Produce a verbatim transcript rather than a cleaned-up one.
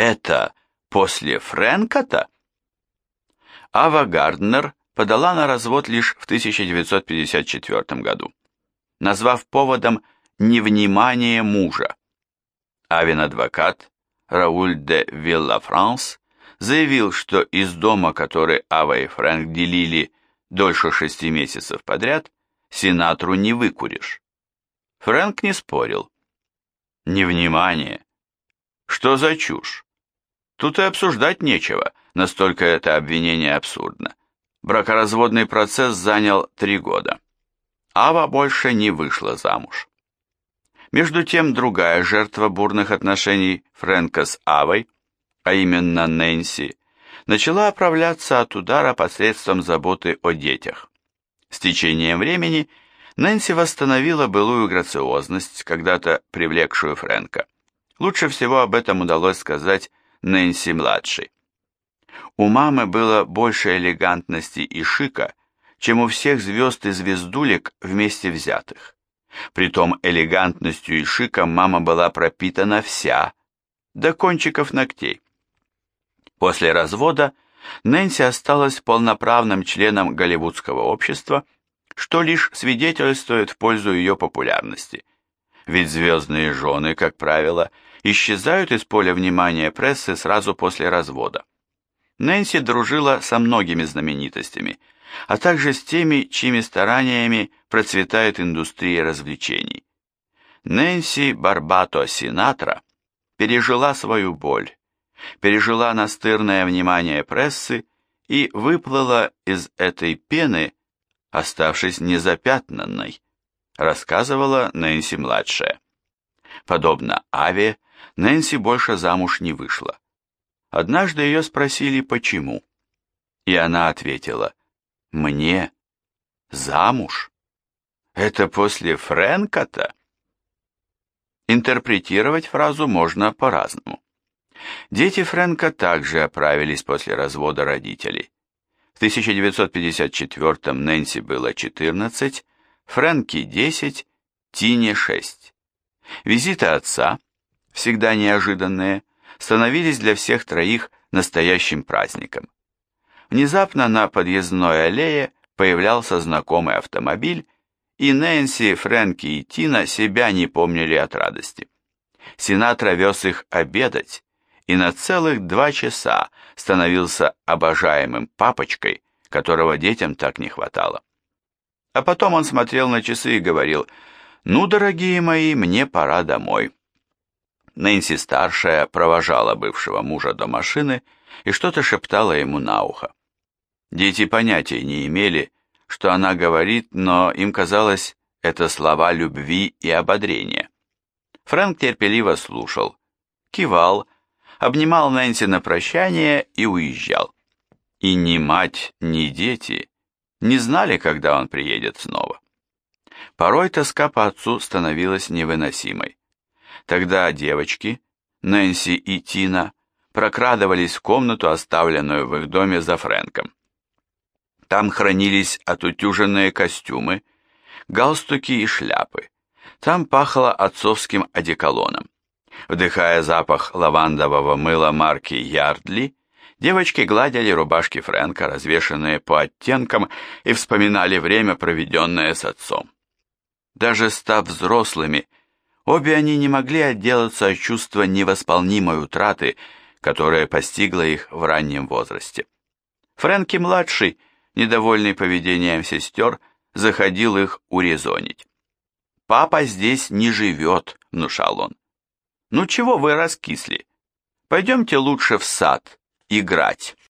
это после Фрэнка-то? Ава Гарднер подала на развод лишь в тысяча девятьсот пятьдесят четвёртом году, назвав поводом невнимание мужа. Авин адвокат Рауль де Виллафранс заявил, что из дома, который Ава и Фрэнк делили дольше шести месяцев подряд, Синатру не выкуришь. Фрэнк не спорил. Невнимание. Что за чушь? Тут и обсуждать нечего, настолько это обвинение абсурдно. Бракоразводный процесс занял три года. Ава больше не вышла замуж. Между тем, другая жертва бурных отношений Фрэнка с Авой, а именно Нэнси, начала оправляться от удара посредством заботы о детях. С течением времени Нэнси восстановила былую грациозность, когда-то привлекшую Фрэнка. Лучше всего об этом удалось сказать Нэнси-младшей. У мамы было больше элегантности и шика, чем у всех звезд и звездулек вместе взятых. Притом элегантностью и шиком мама была пропитана вся, до кончиков ногтей. После развода Нэнси осталась полноправным членом голливудского общества, что лишь свидетельствует в пользу ее популярности. Ведь звездные жены, как правило, исчезают из поля внимания прессы сразу после развода. Нэнси дружила со многими знаменитостями, а также с теми, чьими стараниями процветает индустрия развлечений. Нэнси Барбато Синатра пережила свою боль, пережила настырное внимание прессы и выплыла из этой пены, оставшись незапятнанной, рассказывала Нэнси-младшая. Подобно Аве, Нэнси больше замуж не вышла. Однажды ее спросили, почему, и она ответила: «Мне? Замуж? Это после Фрэнка-то?» Интерпретировать фразу можно по-разному. Дети Фрэнка также оправились после развода родителей. В тысяча девятьсот пятьдесят четвёртом Нэнси было четырнадцать, Фрэнки десять, Тине шесть. Визиты отца, всегда неожиданные, становились для всех троих настоящим праздником. Внезапно на подъездной аллее появлялся знакомый автомобиль, и Нэнси, Фрэнки и Тина себя не помнили от радости. Синатра вез их обедать, и на целых два часа становился обожаемым папочкой, которого детям так не хватало. А потом он смотрел на часы и говорил: «Ну, дорогие мои, мне пора домой». Нэнси-старшая провожала бывшего мужа до машины и что-то шептала ему на ухо. Дети понятия не имели, что она говорит, но им казалось, это слова любви и ободрения. Фрэнк терпеливо слушал, кивал, обнимал Нэнси на прощание и уезжал. И ни мать, ни дети не знали, когда он приедет снова. Порой тоска по отцу становилась невыносимой. Тогда девочки, Нэнси и Тина, прокрадывались в комнату, оставленную в их доме за Фрэнком. Там хранились отутюженные костюмы, галстуки и шляпы. Там пахло отцовским одеколоном. Вдыхая запах лавандового мыла марки Ярдли, девочки гладили рубашки Фрэнка, развешанные по оттенкам, и вспоминали время, проведенное с отцом. Даже став взрослыми, обе они не могли отделаться от чувства невосполнимой утраты, которая постигла их в раннем возрасте. Фрэнки-младший, недовольный поведением сестер, заходил их урезонить. «Папа здесь не живет», — внушал он. «Ну чего вы раскисли? Пойдемте лучше в сад играть».